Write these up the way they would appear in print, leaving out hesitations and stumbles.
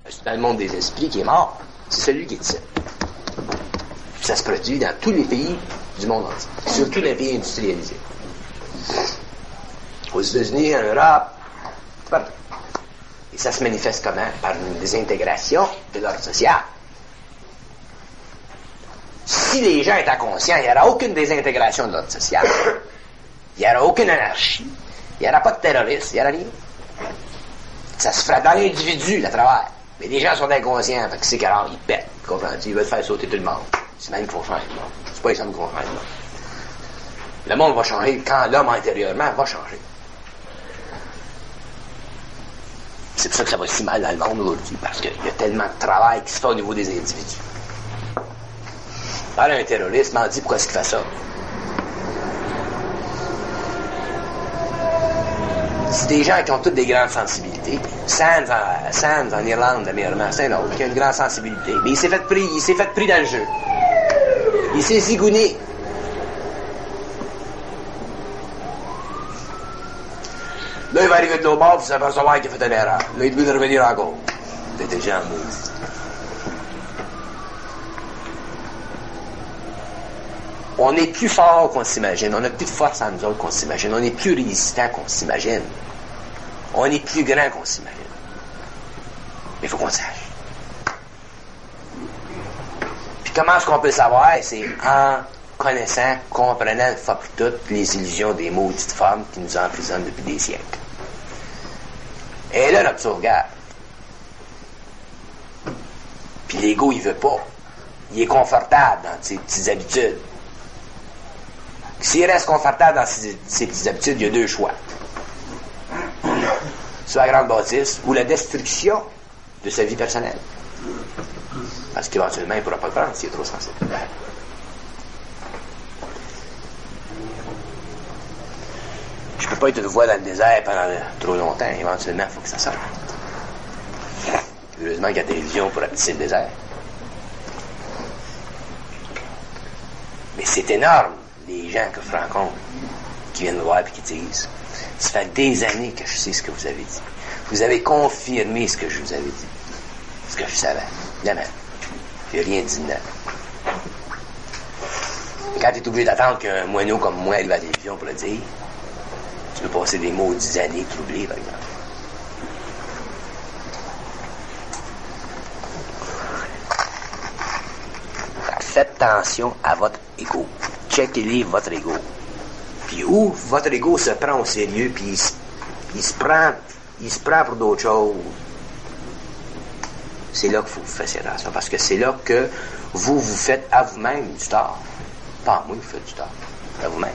Dans le monde des esprits qui est mort, c'est celui qui est ici. Ça se produit dans tous les pays du monde entier, surtout les pays industrialisés. Aux États-Unis, en Europe, partout. Et ça se manifeste comment? Par une désintégration de l'ordre social. Si les gens étaient conscients, il n'y aura aucune désintégration de l'ordre social. Il n'y aura aucune anarchie. Il n'y aura pas de terrorisme. Il n'y aura rien. Ça se fera dans l'individu, le travail. Mais les gens sont inconscients, fait que c'est qu'alors ils pètent. Comprends-tu? Ils veulent faire sauter tout le monde. C'est même qu'il faut changer le monde. C'est pas les hommes qui vont changer le monde. Le monde va changer quand l'homme intérieurement va changer. C'est pour ça que ça va si mal dans le monde aujourd'hui, parce qu'il y a tellement de travail qui se fait au niveau des individus. Parle à un terroriste, m'en dit pourquoi est-ce qu'il fait ça. C'est des gens qui ont toutes des grandes sensibilités. Sands en Irlande, dernièrement, c'est un autre qui a une grande sensibilité. Mais il s'est fait pris dans le jeu. Il s'est zigouné. Là, il va arriver de l'autre bord, puis ça va savoir qu'il a fait une erreur. Là, il doit revenir encore. C'est des gens maudits. On est plus fort qu'on s'imagine. On a plus de force en nous autres qu'on s'imagine. On est plus résistant qu'on s'imagine. On est plus grand qu'on s'imagine. Mais il faut qu'on sache. Puis comment est-ce qu'on peut le savoir? C'est en connaissant, comprenant une fois pour toutes les illusions des maudites femmes qui nous emprisonnent depuis des siècles. Et là, notre sauvegarde. Puis l'ego, il veut pas. Il est confortable dans ses petites habitudes. S'il reste confortable dans ses petites habitudes, il y a deux choix. Soit la grande bâtisse ou la destruction de sa vie personnelle. Parce qu'éventuellement, il ne pourra pas le prendre s'il est trop sensible. Je ne peux pas être une voix dans le désert pendant trop longtemps. Éventuellement, il faut que ça sorte. Heureusement qu'il y a la télévision pour rapetisser le désert. Mais c'est énorme, les gens que je rencontre, qui viennent me voir et qui disent « Ça fait des années que je sais ce que vous avez dit. Vous avez confirmé ce que je vous avais dit. Ce que je savais. La même. J'ai rien dit de neuf. » Quand tu es obligé d'attendre qu'un moineau comme moi arrive à la télévision pour le dire, tu peux passer des maudites années troublées, par exemple. Faites attention à votre ego. Checkez-les votre ego. Puis où votre ego se prend au sérieux, puis il se prend pour d'autres choses, c'est là qu'il faut vous faire attention. Parce que c'est là que vous faites à vous-même du tort. Pas à moi, vous faites du tort. À vous-même.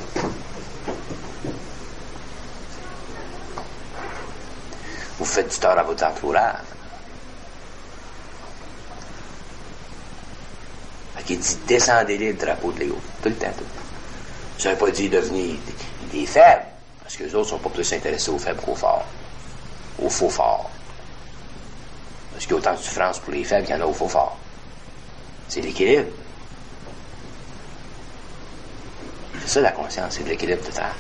Vous faites du tort à votre entourage. Qui dit descendez-les le drapeau de l'ego. Tout le temps, tout le temps. Ça ne veut pas dire devenir des faibles, parce que les autres ne sont pas plus intéressés aux faibles qu'aux forts. Aux faux forts. Parce qu'il y a autant de souffrance pour les faibles qu'il y en a aux faux forts. C'est l'équilibre. C'est ça la conscience, c'est de l'équilibre total.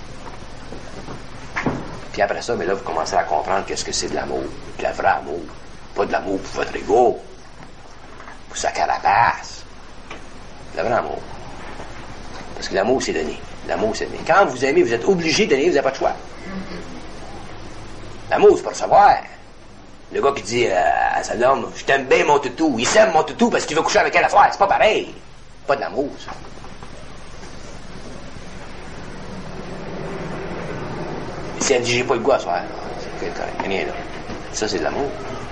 Puis après ça, mais là, vous commencez à comprendre qu'est-ce que c'est de l'amour. De la vraie amour. Pas de l'amour pour votre ego. Pour sa carapace. Le vrai amour. Parce que l'amour, c'est donner. L'amour, c'est donner. Quand vous aimez, vous êtes obligé de donner, vous n'avez pas de choix. L'amour, c'est pas recevoir. Le gars qui dit à sa dame, je t'aime bien mon toutou, il s'aime mon toutou parce qu'il veut coucher avec elle à soir. C'est pas pareil. Pas de l'amour, ça. Et si elle dit, j'ai pas le goût à soir, c'est correct. Rien là. Ça, c'est de l'amour.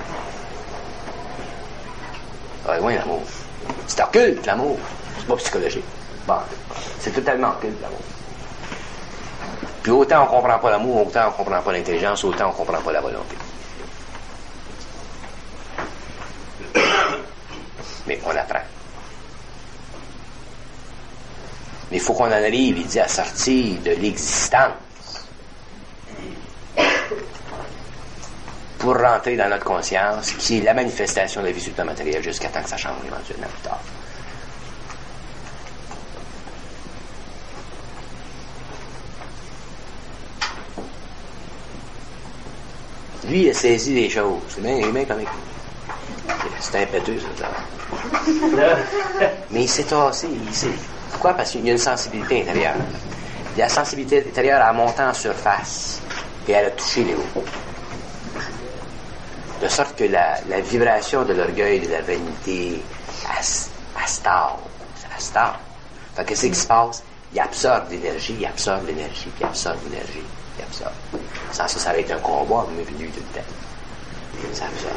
Ouais, oui, l'amour. C'est occulte, l'amour. C'est pas psychologique. Bon, c'est totalement occulte, l'amour. Puis autant on comprend pas l'amour, autant on comprend pas l'intelligence, autant on comprend pas la volonté. Mais on apprend. Mais il faut qu'on en arrive, il dit, à sortir de l'existence pour rentrer dans notre conscience, qui est la manifestation de la vie sur le plan matériel jusqu'à temps que ça change éventuellement plus tard. Lui, il a saisi les choses. Il est bien comme lui. C'est impétueux, ça. Mais il s'est tassé, Pourquoi? Parce qu'il y a une sensibilité intérieure. Et la sensibilité intérieure a monté en surface et elle a touché les hauts. De sorte que la vibration de l'orgueil, de la vanité, elle se tord. Fait que qu'est-ce qui se passe? Il absorbe l'énergie, puis il absorbe l'énergie. Sans ça aurait été un combat, mais lui tout le temps. Ça absorbe.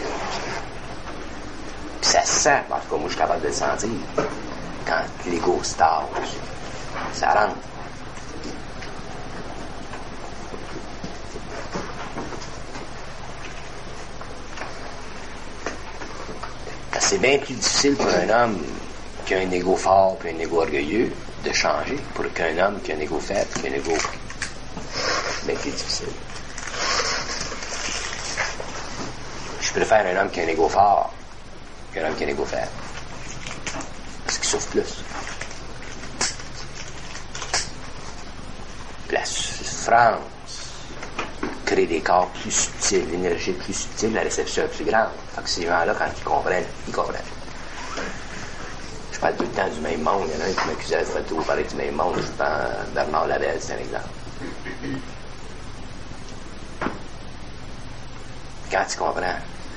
Puis ça se sent, en tout cas, moi je suis capable de le sentir. Quand l'ego se tord, ça rentre. C'est bien plus difficile pour un homme qui a un ego fort et un ego orgueilleux de changer pour qu'un homme qui a un ego faible, qui a un ego bien plus difficile. Je préfère un homme qui a un ego fort qu'un homme qui a un ego faible. Parce qu'il souffre plus. La souffrance crée des corps plus subtils, l'énergie plus subtile, la réception est plus grande. Fait que ces gens-là, quand ils comprennent. Je parle tout le temps du même monde. Il y en a un qui m'accusait à dire vous parlez du même monde. Je pense Bernard Lavelle, c'est un exemple. Quand tu comprends,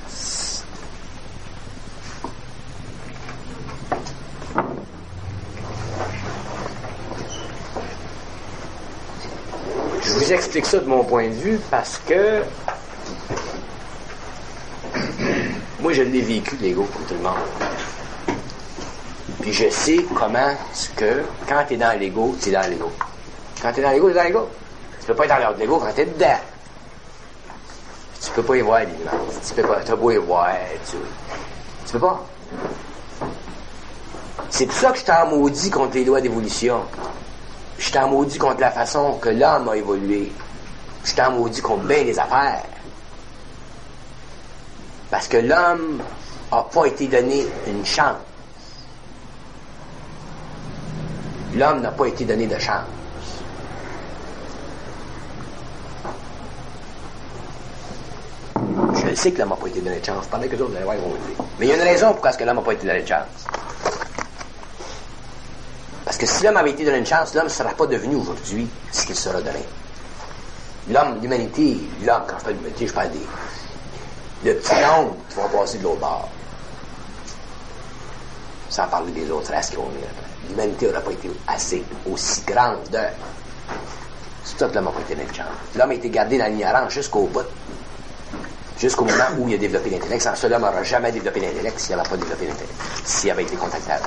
je vous explique ça de mon point de vue parce que moi je l'ai vécu l'ego comme tout le monde. Puis je sais comment que quand t'es dans l'ego, t'es dans l'ego. Quand t'es dans l'ego, t'es dans l'ego. Tu peux pas être dans l'ordre de l'ego quand t'es dedans. Tu peux pas y voir les nuances. Tu peux pas, t'as beau y voir, tu peux pas. C'est pour ça que je t'en maudis contre les lois d'évolution. Je t'en maudis contre la façon que l'homme a évolué. Je t'en maudis contre bien des affaires. Parce que l'homme n'a pas été donné une chance. L'homme n'a pas été donné de chance. Je sais que l'homme n'a pas été donné de chance. Pendant que les autres, vous allez voir, ils vont le dire. Mais il y a une raison pourquoi l'homme n'a pas été donné de chance. Parce que si l'homme avait été donné une chance, l'homme ne serait pas devenu aujourd'hui ce qu'il sera demain. L'homme, l'humanité, l'homme, quand je parle d'humanité, je parle le petit nombre qui vont passer de l'autre bord. Sans parler des autres races qui vont venir après. L'humanité n'aurait pas été aussi grande. C'est pour ça que l'homme n'a pas été donné de chance. L'homme a été gardé dans l'ignorance jusqu'au bout. Jusqu'au moment où il a développé l'intellect. Sans ça, l'homme n'aurait jamais développé l'intellect s'il n'avait pas développé l'intellect. S'il avait été contactable.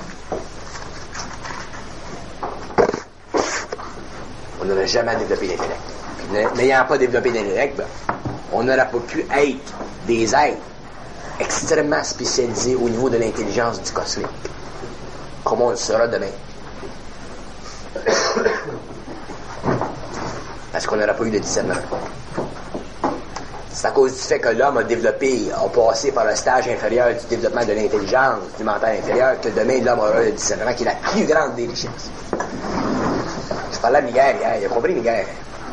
On n'aurait jamais développé l'intellect. Puis n'ayant pas développé l'intellect, ben, on n'aurait pas pu être des êtres extrêmement spécialisés au niveau de l'intelligence du cosmique. Comme on le sera demain. Parce qu'on n'aurait pas eu de discernement. C'est à cause du fait que l'homme a passé par le stage inférieur du développement de l'intelligence, du mental inférieur, que demain l'homme aura le discernement qui est la plus grande des richesses. Je parlais à Miguel hier, il a compris Miguel.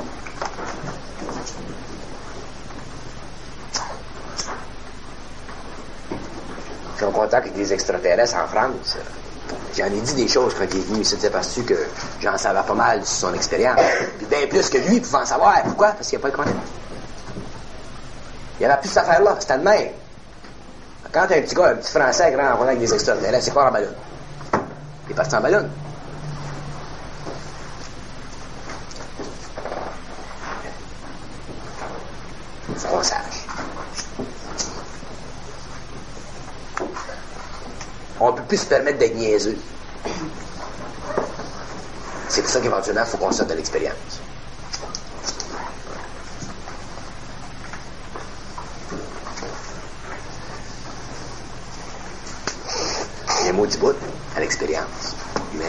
Je suis en contact avec des extraterrestres en France. J'en ai dit des choses quand il est venu ici, c'est parce que j'en savais pas mal sur son expérience. Puis bien plus que lui pouvait en savoir. Pourquoi? Parce qu'il n'y a pas de contact. Il n'y avait plus cette affaire-là, c'était de même. Quand t'as un petit gars, un petit Français qui rentre en contact avec des extraterrestres, c'est pas en ballon. Il est parti en ballon. Faut qu'on sache. On ne peut plus se permettre d'être niaiseux. C'est pour ça qu'éventuellement, il faut qu'on sorte de l'expérience. Il y a un maudit bout à l'expérience humaine.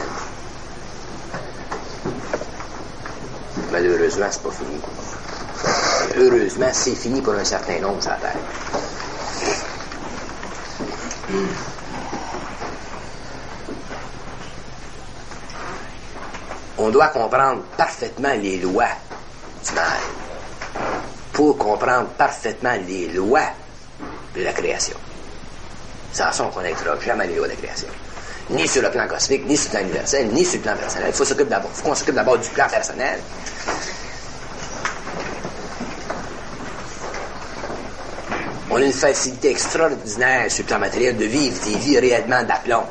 Malheureusement, c'est pas fini. Heureusement, c'est fini pour un certain nombre sur la Terre. On doit comprendre parfaitement les lois du mal pour comprendre parfaitement les lois de la création. Sans ça, on ne connaîtra jamais les lois de la création. Ni sur le plan cosmique, ni sur le plan universel, ni sur le plan personnel. Il faut qu'on s'occupe d'abord du plan personnel. On a une facilité extraordinaire sur le plan matériel de vivre des vies réellement d'aplomb.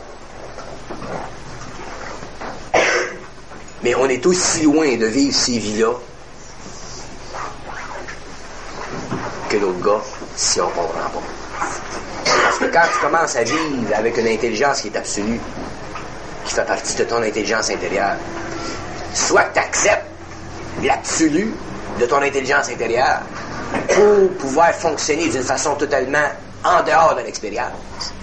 Mais on est aussi loin de vivre ces vies-là que l'autre gars, si on ne comprend pas. Parce que quand tu commences à vivre avec une intelligence qui est absolue, qui fait partie de ton intelligence intérieure, soit que tu acceptes l'absolu de ton intelligence intérieure pour pouvoir fonctionner d'une façon totalement en dehors de l'expérience,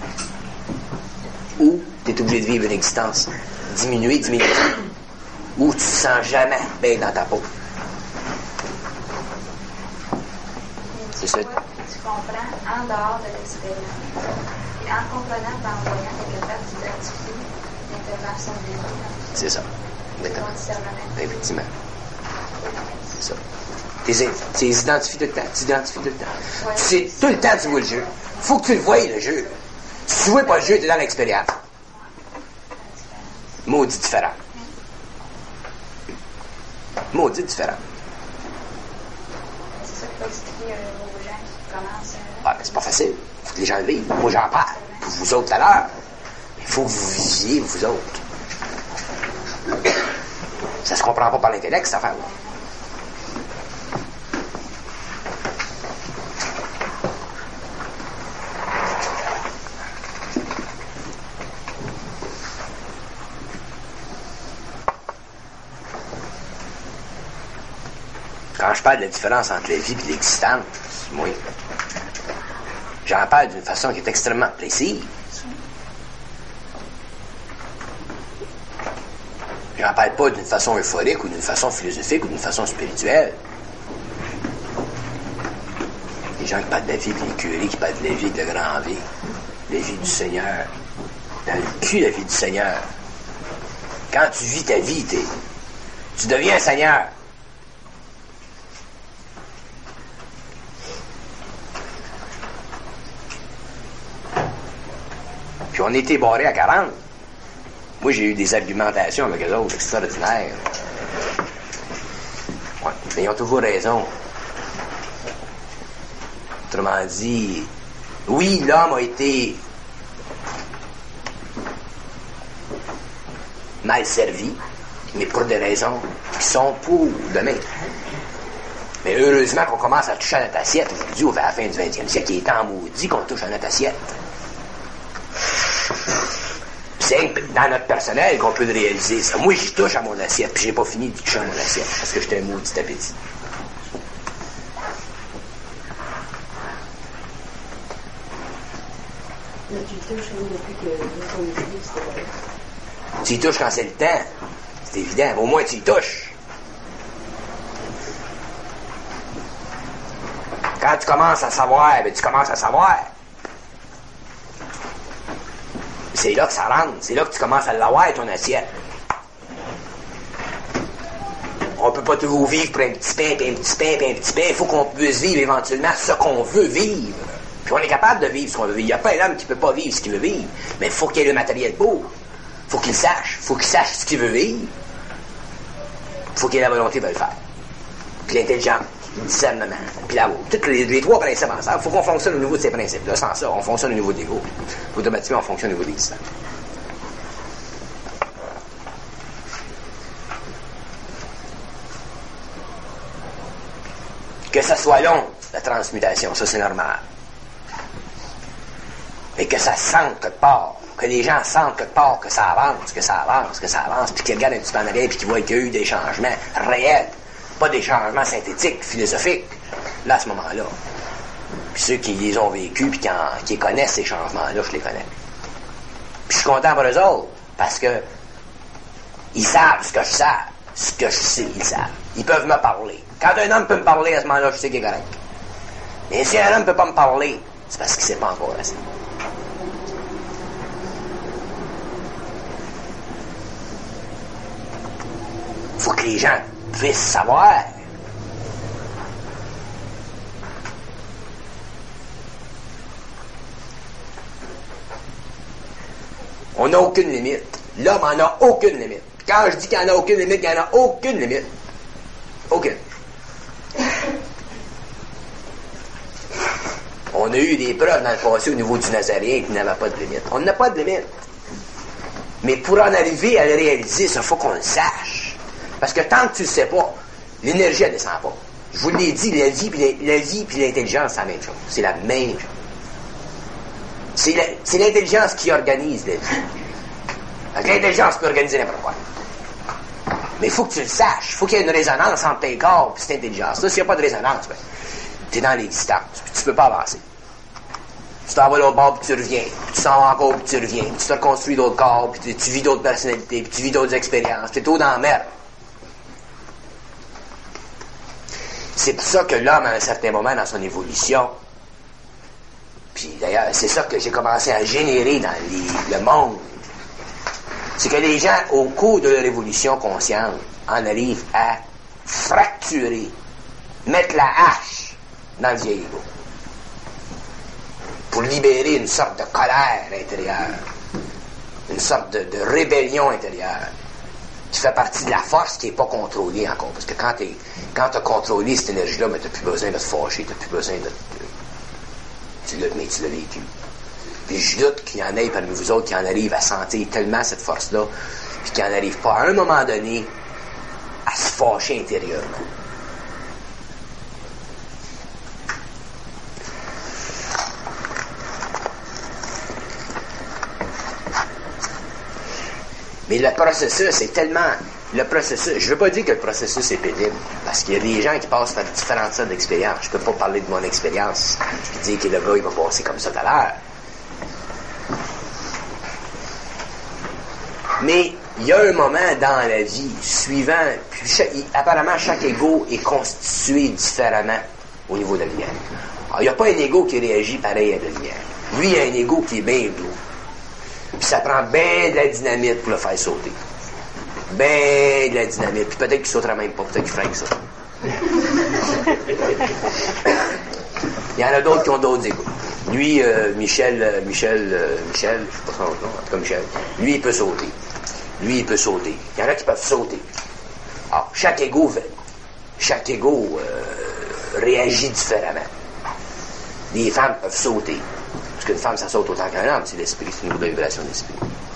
ou tu es obligé de vivre une existence diminuée, où tu te sens jamais bien dans ta peau. C'est ça. Tu comprends en dehors de l'expérience. Et en comprenant, en voyant quelque part, tu identifies l'intervention de Dieu. C'est ça. Ton discernement. Effectivement. C'est ça. Tu les identifies tout le temps. Tu identifies tout le temps. Ouais. Tu sais, tout le temps, tu vois le jeu. Faut que tu le voies, le jeu. Si tu vois pas le jeu, tu es dans l'expérience. Maudit différent. Maudit différent. C'est ça qu'il faut expliquer aux gens qui commencent. Ah, mais c'est pas facile. Il faut que les gens le vivent. Moi, j'en parle. Pour vous autres, tout à l'heure. Il faut que vous viviez, vous autres. Ça se comprend pas par l'intellect, cette affaire-là. Quand je parle de la différence entre la vie et l'existence, moi, j'en parle d'une façon qui est extrêmement précise. J'en parle pas d'une façon euphorique ou d'une façon philosophique ou d'une façon spirituelle. Les gens qui parlent de la vie, les curés qui parlent de la vie, de la grande vie, la vie du Seigneur. Dans le cul, la vie du Seigneur. Quand tu vis ta vie, tu deviens un Seigneur. Puis on était barrés à 40. Moi, j'ai eu des argumentations avec eux autres extraordinaires. Ouais, mais ils ont toujours raison. Autrement dit, oui, l'homme a été mal servi, mais pour des raisons qui sont pour demain. Mais heureusement qu'on commence à toucher à notre assiette aujourd'hui, à la fin du 20e siècle, il est temps maudit qu'on touche à notre assiette. C'est dans notre personnel qu'on peut le réaliser. Ça. Moi, j'y touche à mon assiette, puis j'ai pas fini de toucher à mon assiette, parce que j'étais un maudit appétit. Mais tu y touches depuis que ton église, c'était vrai. Tu y touches quand c'est le temps. C'est évident. Au moins, tu y touches. Quand tu commences à savoir, ben, tu commences à savoir. C'est là que ça rentre. C'est là que tu commences à l'avoir, ton assiette. On peut pas toujours vivre pour un petit pain, puis un petit pain, puis un petit pain. Il faut qu'on puisse vivre éventuellement ce qu'on veut vivre. Puis on est capable de vivre ce qu'on veut vivre. Il n'y a pas un homme qui peut pas vivre ce qu'il veut vivre. Mais il faut qu'il ait le matériel pour. Il faut qu'il sache. Il faut qu'il sache ce qu'il veut vivre. Il faut qu'il ait la volonté de le faire. Puis l'intelligence, le discernement, puis l'amour. Tous les trois principes ensemble. Il faut qu'on fonctionne au niveau de ces principes-là. Sans ça, on fonctionne au niveau de l'ego. Automatiquement, on fonctionne au niveau de l'existence. Que ça soit long, la transmutation, ça c'est normal. Mais que ça sente quelque part, que les gens sentent quelque part que ça avance, puis qu'ils regardent un petit peu en arrière, puis qu'ils voient qu'il y a eu des changements réels, pas des changements synthétiques, philosophiques, là, à ce moment-là. Puis ceux qui les ont vécus, puis qui connaissent ces changements-là, je les connais. Puis je suis content pour eux autres, parce que ils savent ce que je sais, ce que je sais, ils savent. Ils peuvent me parler. Quand un homme peut me parler, à ce moment-là, je sais qu'il est correct. Mais si un homme ne peut pas me parler, c'est parce qu'il ne sait pas encore assez. Il faut que les gens puissent savoir. On n'a aucune limite. L'homme en a aucune limite. Quand je dis qu'il n'y en a aucune limite, il n'y en a aucune limite. Aucune. On a eu des preuves dans le passé au niveau du Nazaréen qu'il n'avait pas de limite. On n'a pas de limite. Mais pour en arriver à le réaliser, il faut qu'on le sache. Parce que tant que tu ne le sais pas, l'énergie, elle ne descend pas. Je vous l'ai dit, la vie et l'intelligence, c'est la même chose. C'est la même chose. C'est l'intelligence qui organise la vie. Donc, l'intelligence peut organiser n'importe quoi. Mais il faut que tu le saches. Il faut qu'il y ait une résonance entre tes corps et cette intelligence. Là, s'il n'y a pas de résonance, ben, tu es dans l'existence. Tu ne peux pas avancer. Tu t'en vas l'autre bord, puis tu reviens. Puis tu s'en vas encore, puis tu reviens. Puis tu te reconstruis d'autres corps, puis tu vis d'autres personnalités, puis tu vis d'autres expériences. Tu es tout dans la merde. C'est pour ça que l'homme, à un certain moment dans son évolution, puis d'ailleurs, c'est ça que j'ai commencé à générer dans le monde, c'est que les gens, au cours de leur évolution consciente, en arrivent à fracturer, mettre la hache dans le vieil ego, pour libérer une sorte de colère intérieure, une sorte de rébellion intérieure, qui fait partie de la force qui n'est pas contrôlée encore. Parce que quand tu as contrôlé cette énergie-là, tu n'as plus besoin de te fâcher, tu n'as plus besoin de... Tu l'as vécu. Puis je doute qu'il y en ait parmi vous autres qui en arrivent à sentir tellement cette force-là, puis qui n'en arrivent pas à un moment donné à se fâcher intérieurement. Mais le processus est tellement... je ne veux pas dire que le processus est pénible, parce qu'il y a des gens qui passent par différentes sortes d'expériences. Je ne peux pas parler de mon expérience, puis dire que le gars, il va passer comme ça tout à l'heure. Mais il y a un moment dans la vie, suivant... apparemment, chaque ego est constitué différemment au niveau de la lumière. Alors, il n'y a pas un ego qui réagit pareil à la lumière. Lui, il y a un ego qui est bien bleu. Puis ça prend bien de la dynamite pour le faire sauter. Ben de la dynamite. Puis peut-être qu'il sautera même pas. Peut-être qu'il fera que ça. Il y en a d'autres qui ont d'autres égos. Lui, Michel, je sais pas son nom, en tout cas Michel, lui, il peut sauter. Il y en a qui peuvent sauter. Alors, chaque ego réagit différemment. Les femmes peuvent sauter. Parce qu'une femme, ça saute autant qu'un homme, c'est l'esprit, c'est une nouvelle vibration d'esprit.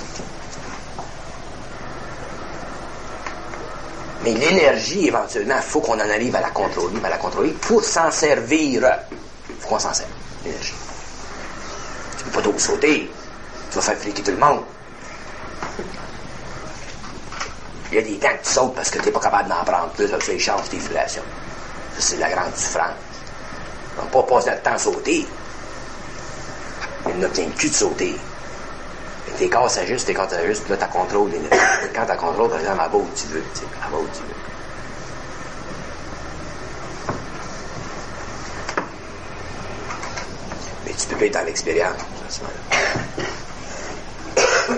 Mais l'énergie, éventuellement, il faut qu'on en arrive à la contrôler. Pour s'en servir, il faut qu'on s'en serve, l'énergie. Tu ne peux pas trop sauter. Tu vas faire fliquer tout le monde. Il y a des temps que tu sautes parce que tu n'es pas capable d'en prendre plus, parce que ça échange tes vibrations. Ça, c'est de la grande souffrance. On ne va pas passer notre temps à sauter. Il n'a plein de cul de sauter. Tes corps s'ajustent, là, tu contrôles l'énergie. Quand tu contrôles, par exemple, à bas où tu veux. Mais tu peux pas être dans l'expérience, à ce moment-là.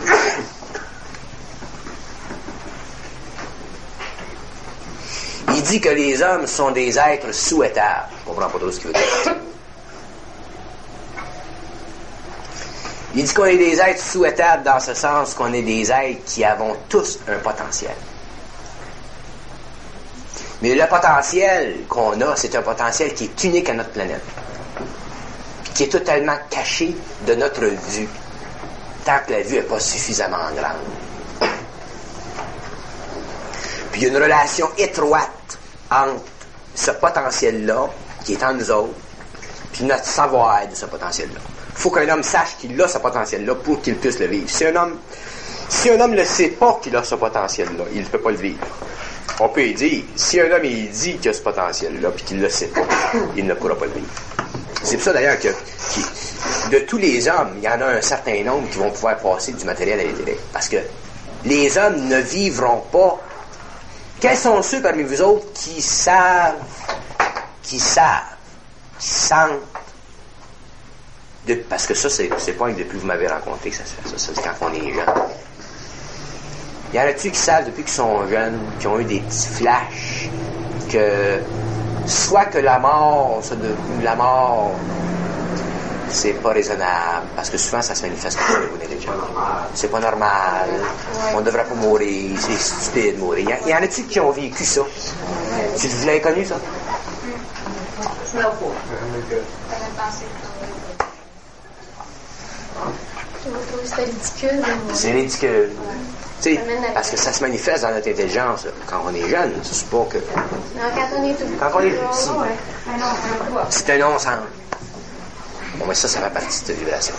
Il dit que les hommes sont des êtres souhaitables. Je comprends pas trop ce qu'il veut dire. Il dit qu'on est des êtres souhaitables dans ce sens qu'on est des êtres qui avons tous un potentiel. Mais le potentiel qu'on a, c'est un potentiel qui est unique à notre planète. Puis qui est totalement caché de notre vue, tant que la vue n'est pas suffisamment grande. Puis il y a une relation étroite entre ce potentiel-là, qui est en nous autres, puis notre savoir de ce potentiel-là. Il faut qu'un homme sache qu'il a ce potentiel-là pour qu'il puisse le vivre. Si un homme ne sait pas qu'il a ce potentiel-là, il ne peut pas le vivre. On peut lui dire, si un homme il dit qu'il a ce potentiel-là puis qu'il ne le sait pas, il ne pourra pas le vivre. C'est pour ça d'ailleurs que de tous les hommes, il y en a un certain nombre qui vont pouvoir passer du matériel à l'éthéré. Parce que les hommes ne vivront pas. Quels sont ceux parmi vous autres qui sentent, parce que ça, c'est pas depuis que vous m'avez rencontré que ça se fait. Ça, c'est quand on est jeune. Il y en a-tu qui savent, depuis qu'ils sont jeunes, qui ont eu des petits flashs, que soit que la mort, c'est pas raisonnable, parce que souvent ça se manifeste comme ça au niveau négligent. C'est pas normal, on devrait pas mourir, c'est stupide de mourir. Il y en a-tu qui ont vécu ça? Vous l'avez connu, ça? J'avais pensé Je trouve que c'était ridicule. C'est ridicule. Tu sais, parce que ça se manifeste dans notre intelligence là. Quand on est jeune. C'est pas que. Non, quand on est tout Quand on est petit. ouais. C'est un non-sens. Bon, mais ça fait partie de cette vibration.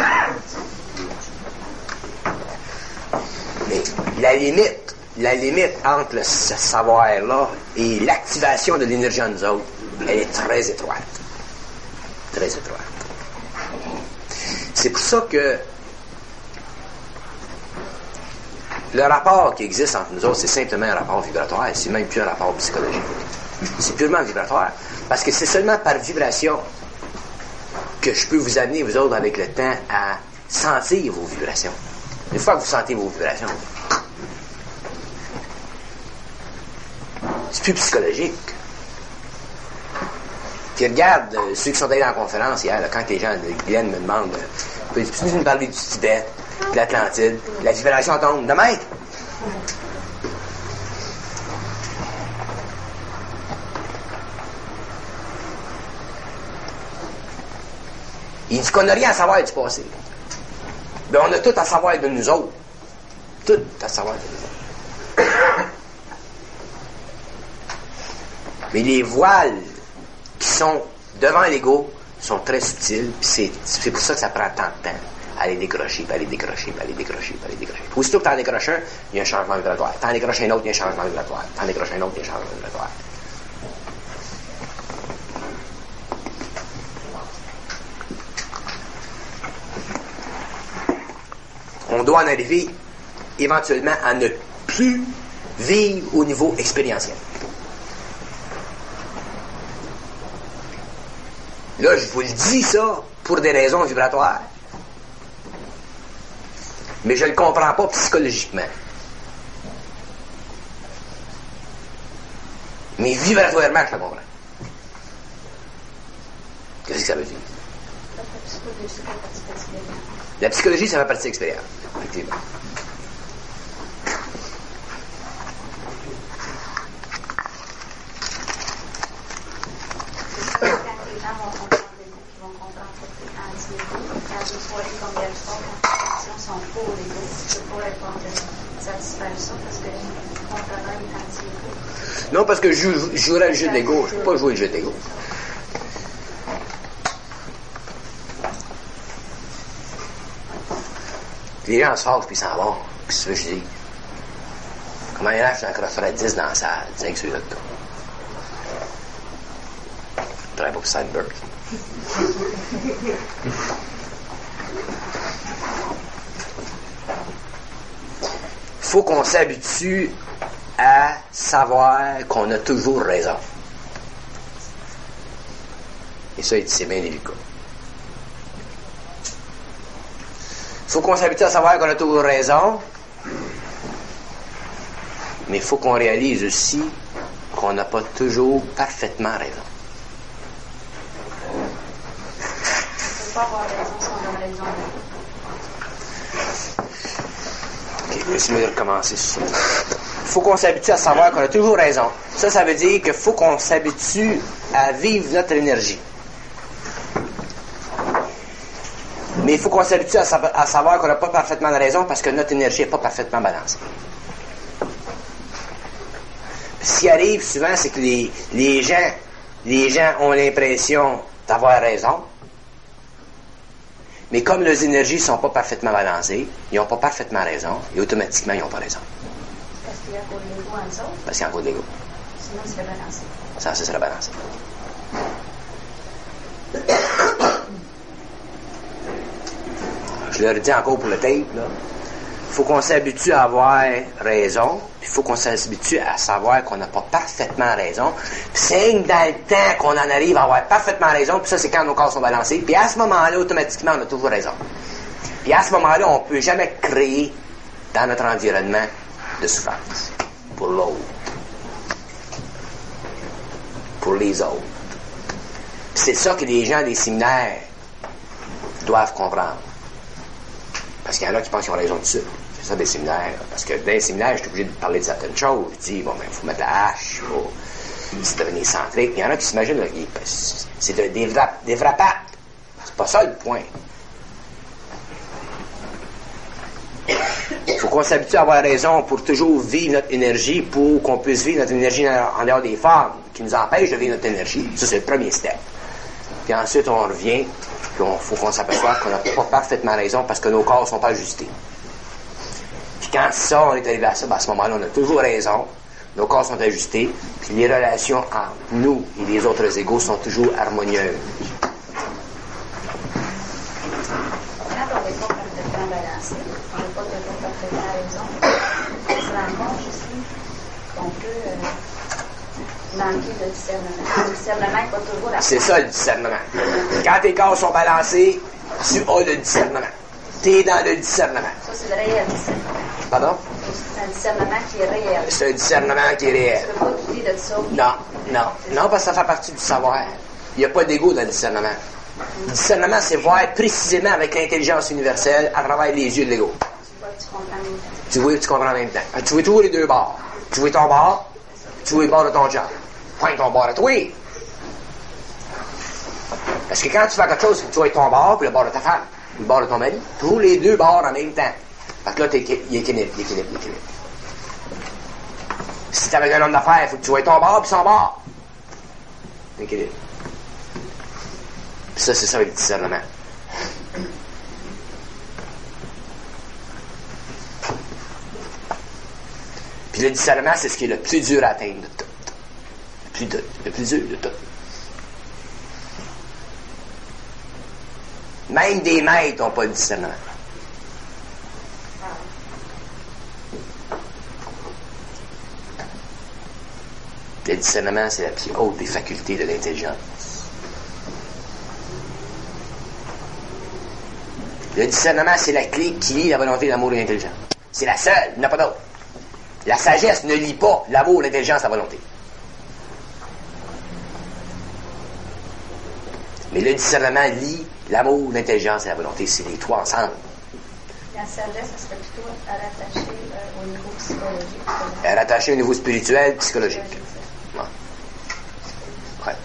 Mais la limite entre ce savoir-là et l'activation de l'énergie en nous autres, elle est très étroite. Très étroite. C'est pour ça que le rapport qui existe entre nous autres, c'est simplement un rapport vibratoire, c'est même plus un rapport psychologique. C'est purement vibratoire. Parce que c'est seulement par vibration que je peux vous amener, vous autres, avec le temps, à sentir vos vibrations. Une fois que vous sentez vos vibrations, c'est plus psychologique. Puis regarde, ceux qui sont allés dans la conférence hier, là, quand les gens viennent me demandent peux-tu nous parler du Tibet, de l'Atlantide, la vibration tombe de maître. Il dit qu'on n'a rien à savoir du passé. Ben on a tout à savoir de nous autres. Tout à savoir de nous autres. Mais les voiles qui sont devant l'ego sont très subtils, puis c'est pour ça que ça prend tant de temps à les décrocher, puis à les décrocher, puis à les décrocher, puis à les décrocher. Puis aussitôt que tu en décroches un, il y a un changement vibratoire. Tu en décroches un autre, il y a un changement vibratoire. Tu en décroches un autre, il y a un changement vibratoire. On doit en arriver éventuellement à ne plus vivre au niveau expérientiel. Là, je vous le dis ça pour des raisons vibratoires. Mais je ne le comprends pas psychologiquement. Mais vibratoirement, je le comprends. Qu'est-ce que ça veut dire? La psychologie, ça fait partie de l'expérience. Effectivement. Non, parce que je jouerais le jeu de l'ego. Je ne peux pas jouer le jeu de l'ego. Les gens se fâchent puis ils s'en vont. Qu'est-ce que tu veux que je dis? Comment il y en a qui accrocherait 10 dans la salle? 5 sur le cas. Je travaille pas pour Sideburg. Faut qu'on s'habitue à savoir qu'on a toujours raison. Et ça, c'est bien délicat. Faut qu'on s'habitue à savoir qu'on a toujours raison, mais il faut qu'on réalise aussi qu'on n'a pas toujours parfaitement raison. On ne peut pas avoir raison sans avoir raison. Ok, laissez-moi recommencer sur ça. Faut qu'on s'habitue à savoir qu'on a toujours raison. Ça veut dire qu'il faut qu'on s'habitue à vivre notre énergie. Mais il faut qu'on s'habitue à savoir qu'on n'a pas parfaitement raison parce que notre énergie n'est pas parfaitement balancée. Ce qui arrive souvent, c'est que les gens ont l'impression d'avoir raison, mais comme leurs énergies ne sont pas parfaitement balancées, ils n'ont pas parfaitement raison, et automatiquement, ils n'ont pas raison. Parce qu'il y a encore de l'ego en nous autres. Parce qu'il y a encore de l'ego. Sinon, il serait balancé. Ça serait balancé. Je leur dis encore pour le tape, là. Il faut qu'on s'habitue à avoir raison, puis il faut qu'on s'habitue à savoir qu'on n'a pas parfaitement raison. Puis c'est dans le temps qu'on en arrive à avoir parfaitement raison, puis ça, c'est quand nos corps sont balancés. Puis à ce moment-là, automatiquement, on a toujours raison. Puis à ce moment-là, on ne peut jamais créer dans notre environnement de souffrance pour l'autre, pour les autres. Puis c'est ça que les gens des séminaires doivent comprendre. Parce qu'il y en a qui pensent qu'ils ont raison de ça. C'est ça des séminaires. Parce que dans les séminaires, je suis obligé de parler de certaines choses. Je dis, bon, ben, il faut mettre la hache, il faut devenir centrique. Il y en a qui s'imaginent, c'est des vrais pattes. C'est pas ça le point. Il faut qu'on s'habitue à avoir raison pour toujours vivre notre énergie, pour qu'on puisse vivre notre énergie en dehors des formes qui nous empêchent de vivre notre énergie. Ça, c'est le premier step. Puis ensuite, on revient, puis il faut qu'on s'aperçoive qu'on n'a pas parfaitement raison parce que nos corps ne sont pas ajustés. Puis quand ça, on est arrivé à ça, ben à ce moment-là, on a toujours raison, nos corps sont ajustés, puis les relations entre nous et les autres égaux sont toujours harmonieuses. Quand on n'est pas parfaitement balancé, on n'est pas toujours parfaitement à raison, on se rend compte aussi qu'on peut manquer de discernement. Le discernement n'est pas toujours la C'est ça le discernement. Quand tes corps sont balancés, tu as le discernement. Tu es dans le discernement. Ça, c'est le réel discernement. Pardon? C'est un discernement qui est réel. C'est un discernement qui est réel. Tu ne peux pas douter de ça. Non, parce que ça fait partie du savoir. Il n'y a pas d'ego dans le discernement. Le discernement, c'est voir précisément avec l'intelligence universelle à travers les yeux de l'ego. Tu vois que tu comprends en même temps. Tu vois tous les deux bords. Tu vois ton bord, tu vois le bord de ton job. Pointe ton bord à toi. Parce que quand tu fais quelque chose, tu vois ton bord puis le bord de ta femme, le bord de ton mari. Tous les deux bords en même temps. Fait que là, il équilibre. Si t'es avec un homme d'affaires, il faut que tu vois ton bord puis son bord. Équilibre. Puis ça, c'est ça avec le discernement. Puis le discernement, c'est ce qui est le plus dur à atteindre de tout. Le plus dur de tout. Même des maîtres n'ont pas de discernement. Le discernement, c'est la plus haute des facultés de l'intelligence. Le discernement, c'est la clé qui lie la volonté, l'amour et l'intelligence. C'est la seule, il n'y en a pas d'autre. La sagesse ne lie pas l'amour, l'intelligence, la volonté. Mais le discernement lie l'amour, l'intelligence et la volonté. C'est les trois ensemble. La sagesse, ça serait plutôt à rattacher au niveau psychologique. Rattaché au niveau spirituel, psychologique. Ouais. Ouais.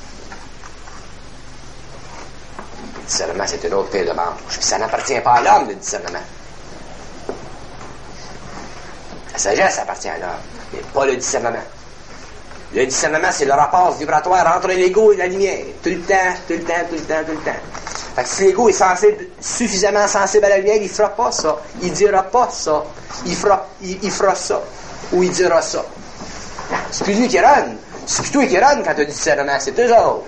Le discernement, c'est une autre paire de manches. Ça n'appartient pas à l'homme, le discernement. La sagesse appartient à l'homme, mais pas le discernement. Le discernement, c'est le rapport vibratoire entre l'ego et la lumière. Tout le temps. Fait que si l'ego est suffisamment sensible à la lumière, il fera pas ça. Il dira pas ça. Il fera ça. Ou il dira ça. C'est plus lui qui run. C'est plutôt lui qui run quand tu as du discernement. C'est eux autres.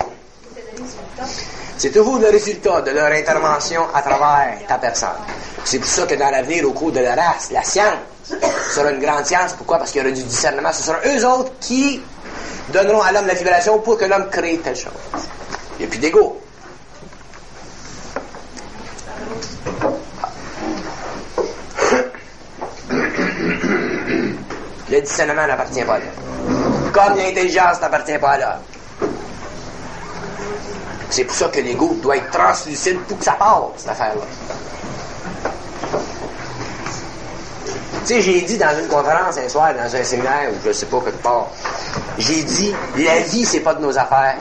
C'est toujours le résultat de leur intervention à travers ta personne. C'est pour ça que dans l'avenir, au cours de la race, la science sera une grande science. Pourquoi? Parce qu'il y aura du discernement. Ce seront eux autres qui donneront à l'homme la vibration pour que l'homme crée telle chose. Il n'y a plus d'ego. Le discernement n'appartient pas à l'homme. Comme l'intelligence n'appartient pas à l'homme. C'est pour ça que l'ego doit être translucide pour que ça passe, cette affaire-là. Tu sais, j'ai dit dans une conférence un soir, dans un séminaire, ou je sais pas quelque part, j'ai dit, la vie, c'est pas de nos affaires.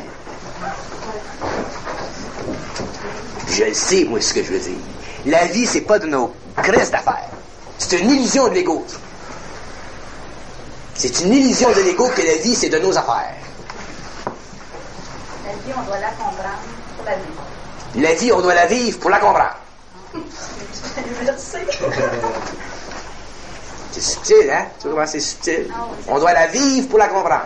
Je le sais, moi, ce que je veux dire. La vie, c'est pas de nos crises d'affaires. C'est une illusion de l'ego. C'est une illusion de l'ego que la vie, c'est de nos affaires. La vie, on doit la comprendre pour la vivre. La vie, on doit la vivre pour la comprendre. C'est subtil, hein? Tu vois comment c'est subtil? On doit la vivre pour la comprendre.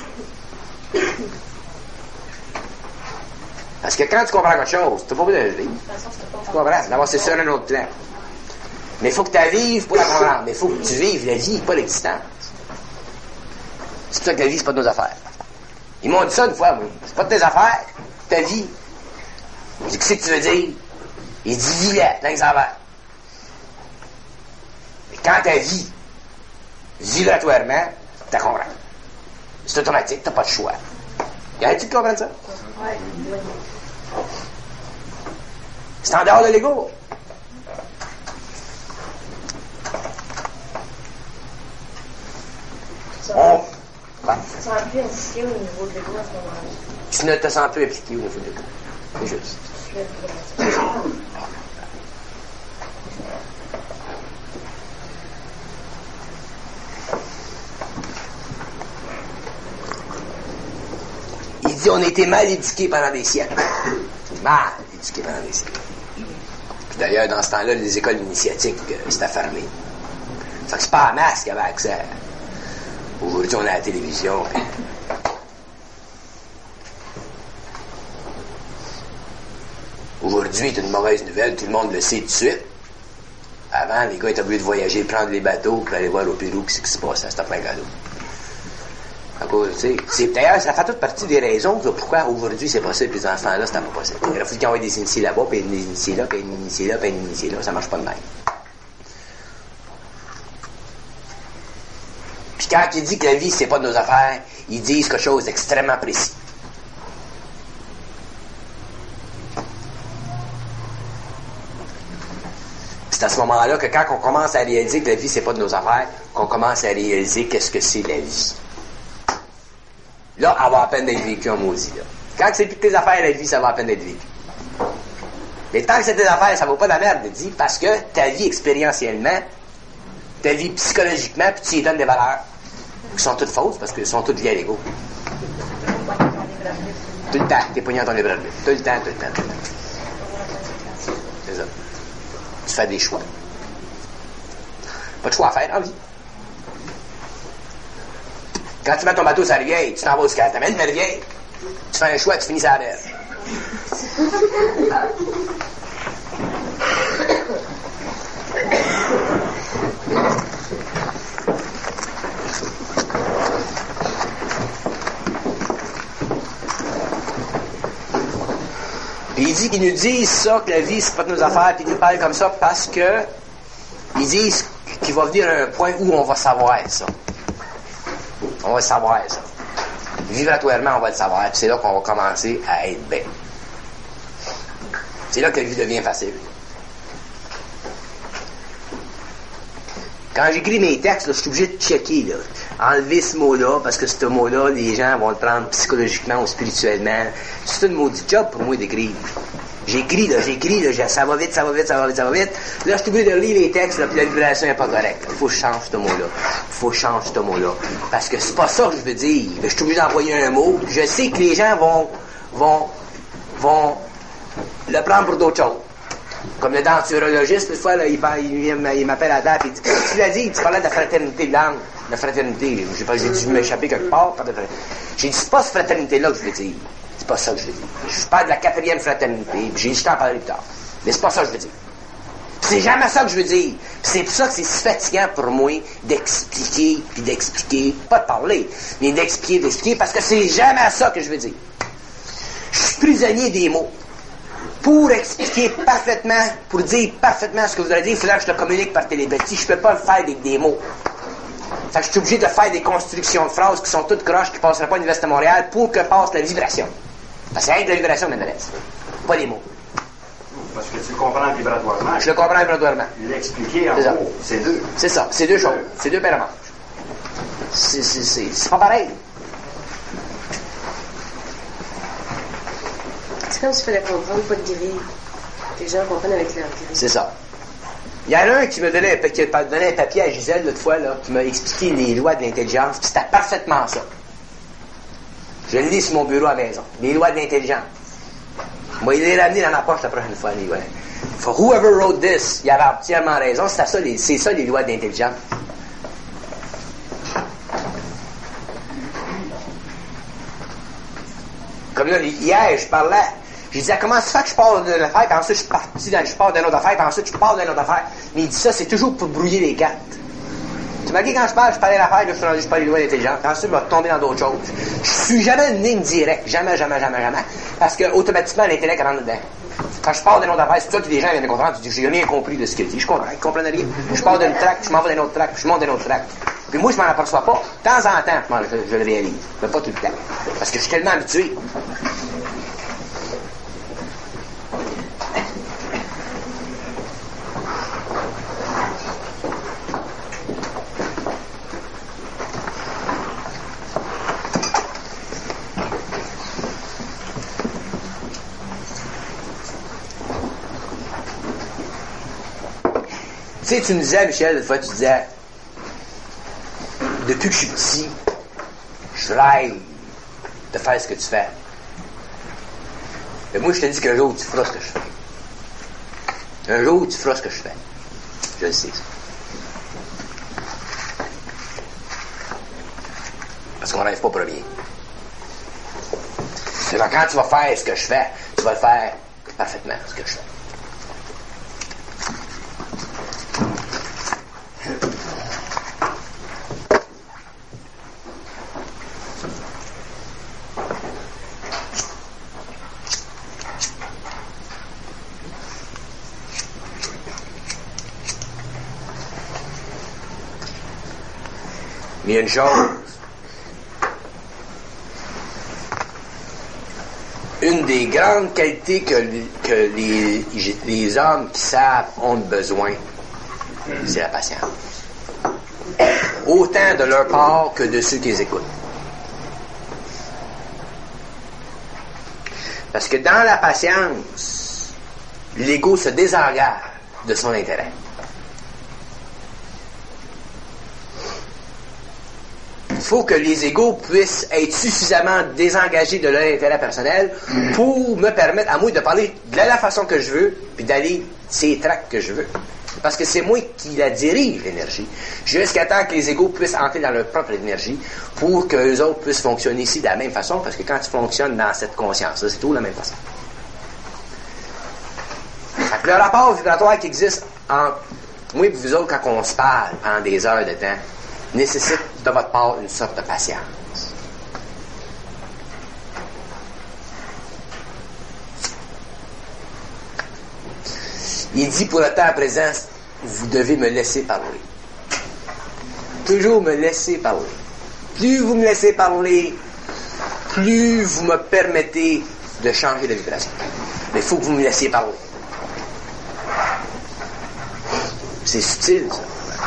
Parce que quand tu comprends quelque chose, tu n'as pas besoin de le vivre. Tu comprends? D'abord, c'est sur un autre plan. Mais il faut que tu la vives pour la comprendre. Mais il faut que tu vives la vie, pas l'existence. C'est pour ça que la vie, c'est pas de nos affaires. Ils m'ont dit ça une fois, moi. C'est pas de tes affaires, ta vie. Je dis, qu'est-ce que tu veux dire? Il dit, vis-la, tant que ça va. Mais quand ta vie, vibratoirement, tu la comprends. C'est automatique, t'as pas de choix. Y a-t-il qui comprenne ça? Oui. C'est en dehors de l'ego. On... Tu te sens plus impliqué au niveau de l'ego à ce moment-là. Tu ne te sens plus impliqué au niveau de l'ego. C'est juste. Il dit on a été mal éduqués pendant des siècles. Mal éduqués pendant des siècles. Puis d'ailleurs, dans ce temps-là, les écoles initiatiques, c'était fermé. Fait que c'est pas à masse qu'il y avait accès. Aujourd'hui, on a la télévision. Puis... Aujourd'hui, c'est une mauvaise nouvelle, tout le monde le sait tout de suite. Avant, les gars étaient obligés de voyager, prendre les bateaux, puis aller voir au Pérou ce qui se passe à Stop-Gado. À cause, tu sais, d'ailleurs, ça fait toute partie des raisons pourquoi aujourd'hui c'est possible, puis les enfants-là, c'était pas possible. Il a fallu qu'ils envoient des initiés là-bas, puis des initiés là, puis des initiés là, puis des initiés là, ça marche pas de même. Puis quand il dit que la vie, c'est pas de nos affaires, ils disent quelque chose d'extrêmement précis. C'est à ce moment-là que quand on commence à réaliser que la vie, c'est pas de nos affaires, qu'on commence à réaliser qu'est-ce que c'est la vie. Là, elle va à peine d'être vécue en maudit. Là. Quand c'est plus que tes affaires, la vie, ça va à peine d'être vécu. Mais tant que c'est tes affaires, ça vaut pas de la merde, dit, parce que ta vie expérientiellement, ta vie psychologiquement, puis tu y donnes des valeurs qui sont toutes fausses, parce qu'elles sont toutes liées à l'ego. Tout le temps, t'es poigné dans ton libre arbitre. Tout le temps. C'est ça. Tu fais des choix. Pas de choix à faire en vie. Quand tu mets ton bateau sur la rivière, tu t'en vas au ski, t'amènes la rivière, tu fais un choix, tu finis sur la mer. Puis il dit qu'ils nous disent ça, que la vie, c'est pas de nos affaires, puis ils nous parlent comme ça parce que ils disent qu'il va venir un point où on va savoir ça. On va savoir ça. Vibratoirement, on va le savoir. Puis c'est là qu'on va commencer à être bien. C'est là que la vie devient facile. Quand j'écris mes textes, là, je suis obligé de checker, là. Enlever ce mot-là, parce que ce mot-là, les gens vont le prendre psychologiquement ou spirituellement. C'est un maudit job pour moi d'écrire. J'écris, ça va vite. Là, je suis obligé de lire les textes, là, puis la vibration n'est pas correcte. Il faut que je change ce mot-là. Parce que c'est pas ça que je veux dire. Je suis obligé d'envoyer un mot. Je sais que les gens vont le prendre pour d'autres choses. Comme le denturologiste, une fois, là, il m'appelle à table et il dit, tu l'as dit, tu parlais de la fraternité de l'âme. La fraternité, j'ai dû m'échapper quelque part. J'ai dit, c'est pas cette fraternité-là que je veux dire. C'est pas ça que je veux dire. Je parle de la 4e fraternité, puis j'ai dit, je t'en parlerai plus tard. Mais c'est pas ça que je veux dire. C'est jamais ça que je veux dire. C'est pour ça que c'est si fatigant pour moi d'expliquer, pas de parler, mais d'expliquer, parce que c'est jamais ça que je veux dire. Je suis prisonnier des mots. Pour expliquer parfaitement, pour dire parfaitement ce que vous allez dire, il faudra que je le communique par télépathie. Je peux pas le faire avec des mots. Fait que je suis obligé de faire des constructions de phrases qui sont toutes croches, qui ne passeraient pas à l'Université de Montréal pour que passe la vibration. Parce que c'est rien que la vibration m'intéresse. Pas les mots. Parce que tu le comprends vibratoirement. Je le comprends vibratoirement. L'expliquer en mots, c'est deux. C'est ça, c'est deux choses. C'est deux paires de manches. C'est pas pareil. C'est comme s'il fallait comprendre, pas de grille. Les gens comprennent avec leur grille. C'est ça. Il y en a un qui me donnait un papier à Gisèle l'autre fois, là, qui m'a expliqué les lois de l'intelligence, puis c'était parfaitement ça. Je le lis sur mon bureau à la maison. Les lois de l'intelligence. Moi, il les ramené dans ma poche la prochaine fois. Ouais. For whoever wrote this, il avait entièrement raison. C'est ça les lois de l'intelligence. Comme là, hier, je parlais. J'ai dit, comment ça fait que je parle d'une affaire, puis ensuite je pars d'une autre affaire, puis ensuite je parle d'une autre affaire. Mais il dit ça, c'est toujours pour brouiller les cartes. Tu m'as dit, quand je parlais d'affaires, là, je parle des lois d'intelligence, puis ensuite je vais tomber dans d'autres choses. Je suis jamais une ligne directe. Jamais. Parce que, automatiquement, l'intellect rentre dedans. Quand je parle d'une autre affaire, c'est ça que les gens viennent de comprendre. Tu dis, j'ai rien compris de ce qu'il dit. Je comprends, ils comprennent rien. Je pars d'une track, je m'en vais d'un autre track, je monte d'un autre track. Puis moi, je m'en aperçois pas. De temps en temps, je le réalise. Mais pas tout le temps. Parce que je suis tellement habitué. sais, tu me disais, Michel, une fois, tu disais, depuis que je suis petit, je rêve de faire ce que tu fais. Mais moi, je te dis qu'un jour, tu feras ce que je fais. Un jour, tu feras ce que je fais. Je le sais, ça. Parce qu'on rêve pas pour rien. C'est quand tu vas faire ce que je fais, tu vas le faire parfaitement, ce que je fais. Mais il y a une chose. Une des grandes qualités que les hommes qui savent ont besoin, c'est la patience. Autant de leur part que de ceux qui les écoutent. Parce que dans la patience, l'ego se désengage de son intérêt. Il faut que les égos puissent être suffisamment désengagés de leur intérêt personnel pour me permettre à moi de parler de la façon que je veux puis d'aller ces tracts que je veux. Parce que c'est moi qui la dirige, l'énergie. Jusqu'à temps que les égos puissent entrer dans leur propre énergie pour qu'eux autres puissent fonctionner ici de la même façon, parce que quand tu fonctionnes dans cette conscience-là, c'est tout de la même façon. Fait que le rapport vibratoire qui existe entre moi et vous autres quand on se parle pendant des heures de temps nécessite de votre part une sorte de patience. Il dit pour le temps présent, vous devez me laisser parler. Toujours me laisser parler. Plus vous me laissez parler, plus vous me permettez de changer de vibration. Mais il faut que vous me laissiez parler. C'est subtil, ça.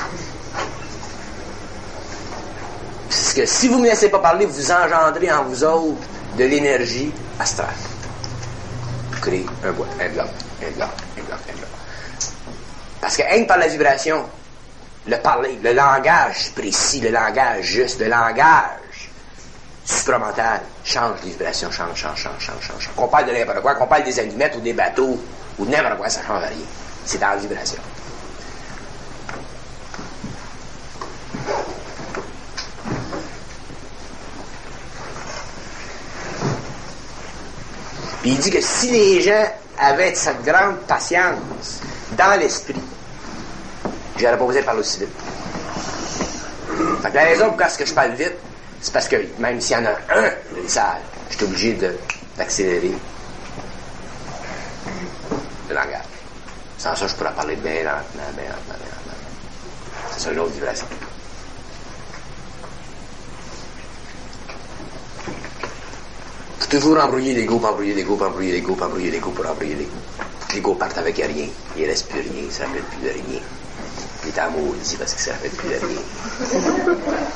Parce que si vous ne me laissez pas parler, vous engendrez en vous autres de l'énergie astrale. Vous créez un bloc, un bloc, un bloc, un bloc, un bloc. Parce que rien que par la vibration, le parler, le langage précis, le langage juste, le langage supramental change les vibrations, change. Qu'on parle de n'importe quoi, qu'on parle des allumettes ou des bateaux ou de n'importe quoi, ça ne change rien. C'est dans la vibration. Puis il dit que si les gens avaient cette grande patience dans l'esprit, j'aurais pas besoin de parler aussi vite. Fait que la raison pourquoi est-ce que je parle vite, c'est parce que même s'il y en a un d'une salle, je suis obligé d'accélérer le langage. Sans ça, je pourrais parler bien lentement. C'est une autre vibration. Toujours embrouiller l'ego, pour embrouiller l'ego. L'ego part avec rien. Il ne reste plus rien, il ne se rappelle plus de rien. Il est en maudit parce qu'il ne se rappelle plus de rien.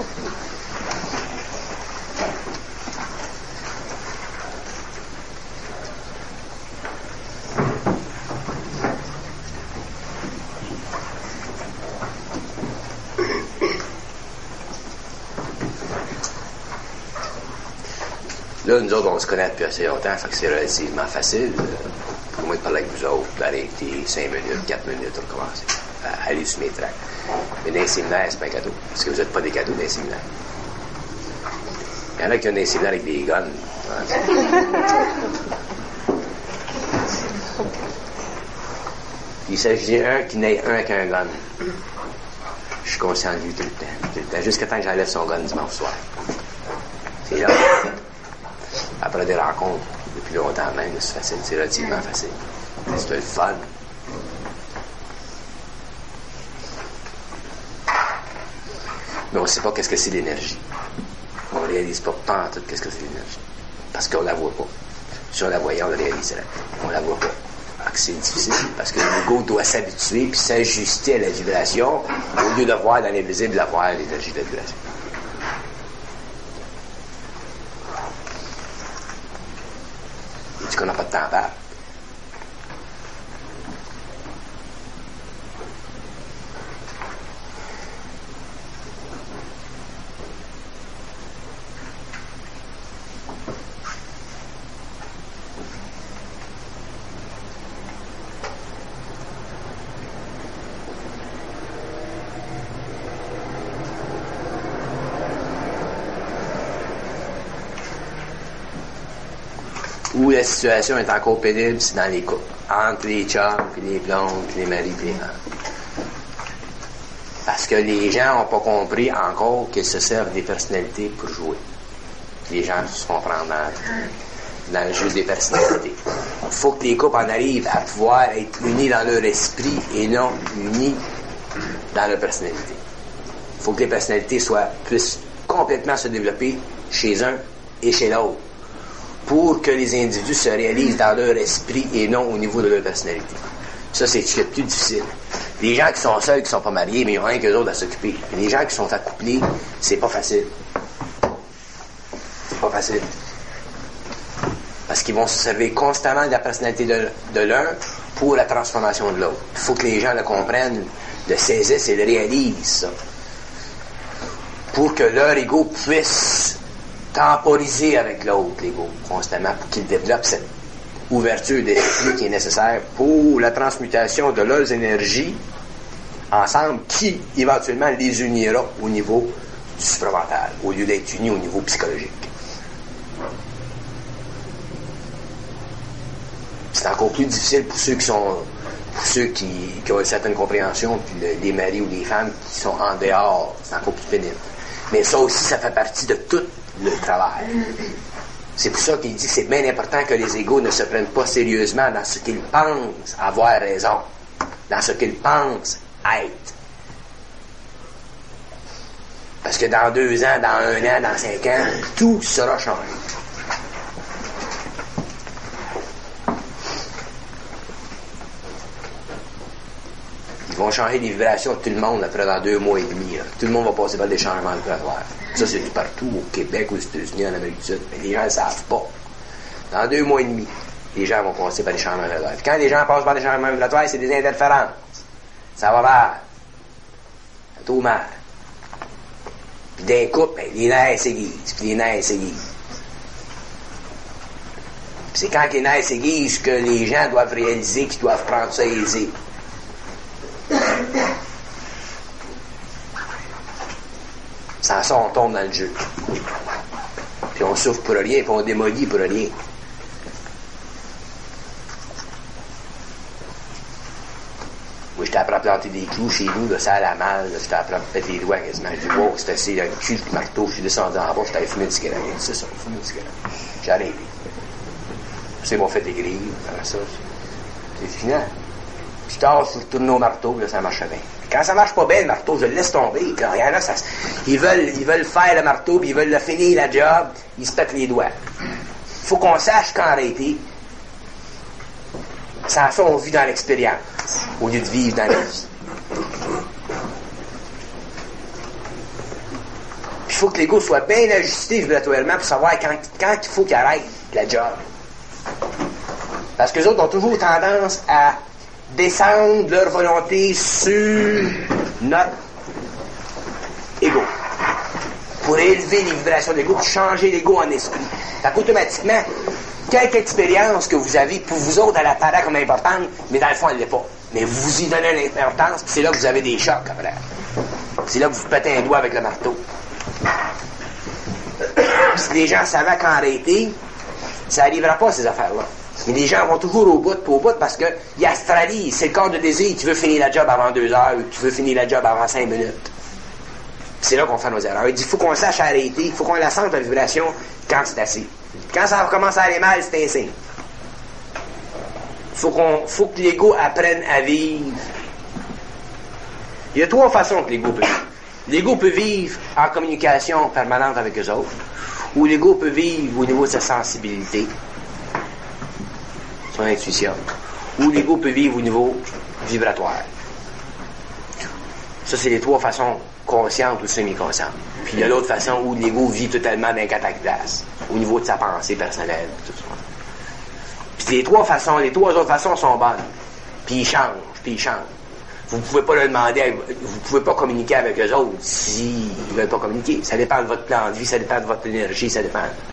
Là, nous autres, on se connaît depuis assez longtemps, fait que c'est relativement facile pour moi de parler avec vous autres, d'arrêter 5 minutes, 4 minutes, on recommence à aller sur mes tracts. Mais dans les séminaires, c'est pas un cadeau, parce que vous n'êtes pas des cadeaux dans les séminaires. Il y en a qui ont des séminaires avec des guns. Il s'agit qu'il n'ait un avec un gun. Je suis conscient de lui tout le temps, jusqu'à temps que j'enlève son gun dimanche soir. C'est là. Après des rencontres, depuis longtemps même, c'est facile, c'est relativement facile. C'est le fun. Mais on ne sait pas qu'est-ce que c'est l'énergie. On ne réalise pas en tout qu'est-ce que c'est l'énergie. Parce qu'on ne la voit pas. Si on la voyait, on la réaliserait. On ne la voit pas. C'est difficile, parce que l'ego doit s'habituer puis s'ajuster à la vibration, au lieu de voir dans l'invisible, de voir l'énergie de la vibration. Qu'on n'a pas de temps à perdre. où la situation est encore pénible, c'est dans les couples. Entre les chums, puis les blondes, puis les maris, puis les femmes. Parce que les gens n'ont pas compris encore qu'ils se servent des personnalités pour jouer. Les gens se comprennent dans le jeu des personnalités. Il faut que les couples en arrivent à pouvoir être unis dans leur esprit et non unis dans leur personnalité. Il faut que les personnalités puissent complètement se développer chez un et chez l'autre pour que les individus se réalisent dans leur esprit et non au niveau de leur personnalité. Ça, c'est ce qui est le plus difficile. Les gens qui sont seuls, qui sont pas mariés, mais ils ont rien qu'eux autres à s'occuper. Mais les gens qui sont accouplés, c'est pas facile. C'est pas facile. Parce qu'ils vont se servir constamment de la personnalité de l'un pour la transformation de l'autre. Il faut que les gens le comprennent, le saisissent et le réalisent, ça. Pour que leur ego puisse temporiser avec l'autre, l'ego, constamment, pour qu'il développe cette ouverture d'esprit qui est nécessaire pour la transmutation de leurs énergies ensemble, qui éventuellement les unira au niveau du supramental, au lieu d'être unis au niveau psychologique. C'est encore plus difficile pour ceux qui ont une certaine compréhension, puis les maris ou les femmes qui sont en dehors, c'est encore plus pénible. Mais ça aussi, ça fait partie de tout le travail. C'est pour ça qu'il dit que c'est bien important que les égos ne se prennent pas sérieusement dans ce qu'ils pensent avoir raison, dans ce qu'ils pensent être. Parce que dans 2 ans, dans 1 an, dans 5 ans, tout sera changé. Ils vont changer les vibrations de tout le monde après dans 2 mois et demi. Là. Tout le monde va passer par des changements vibratoires. Ça, c'est partout, au Québec, aux États-Unis, en Amérique du Sud. Mais les gens ne le savent pas. Dans 2 mois et demi, les gens vont passer par des changements vibratoires. Puis quand les gens passent par des changements vibratoires, c'est des interférences. Ça va mal. Ça tout mal. Puis d'un coup, ben, les nerfs s'aiguisent. Puis les nerfs s'aiguisent. Puis c'est quand les nerfs s'aiguisent que les gens doivent réaliser qu'ils doivent prendre ça aisé. Sans ça, on tombe dans le jeu. Puis on souffre pour rien, puis on démolit pour rien. Moi, j'étais après à planter des clous chez nous, là, ça allait mal, là, j'étais après à péter les doigts quasiment. Je dis, wow, c'est assez, un cul de marteau, je suis descendu en bas, j'étais fumé une cigarette. C'est ça, fumé une cigarette. J'ai arrêté. C'est bon, fait des grilles, ça, c'est fini. Puis tard, je retourne au marteau, là, ça marche bien. Quand ça marche pas bien, le marteau, je le laisse tomber. Quand rien là, ils veulent faire le marteau, puis ils veulent le finir la job, ils se pètent les doigts. Faut qu'on sache quand arrêter. Sans ça, on vit dans l'expérience, au lieu de vivre dans la vie. Puis il faut que l'ego soit bien ajusté vibratoirement pour savoir quand il faut qu'il arrête la job. Parce que les autres ont toujours tendance à descendre leur volonté sur notre ego. Pour élever les vibrations de l'ego, pour changer l'ego en esprit. Fait qu'automatiquement, quelque expérience que vous avez, pour vous autres, elle apparaît comme importante, mais dans le fond, elle ne l'est pas. Mais vous y donnez l'importance, puis c'est là que vous avez des chocs après. C'est là que vous pétez un doigt avec le marteau. Si les gens savaient quand arrêter, ça n'arrivera pas, ces affaires-là. Mais les gens vont toujours au bout parce que ils astralisent. C'est le corps de désir. Tu veux finir la job avant 2 heures ou tu veux finir la job avant 5 minutes. C'est là qu'on fait nos erreurs. Il dit, il faut qu'on sache arrêter. Il faut qu'on la sente, la vibration, quand c'est assez. Quand ça commence à aller mal, c'est un signe. Faut que l'ego apprenne à vivre. Il y a 3 façons que l'ego peut vivre. L'ego peut vivre en communication permanente avec eux autres. Ou l'ego peut vivre au niveau de sa sensibilité. Son intuition, ou l'ego peut vivre au niveau vibratoire. Ça, c'est les 3 façons conscientes ou semi-conscientes. Puis il y a l'autre façon où l'ego vit totalement d'un cataclysme, au niveau de sa pensée personnelle. Tout ça. Puis les 3 autres façons sont bonnes. Puis ils changent. Vous ne pouvez pas leur demander, vous ne pouvez pas communiquer avec eux autres s'ils ne veulent pas communiquer. Ça dépend de votre plan de vie, ça dépend de votre énergie, ça dépend.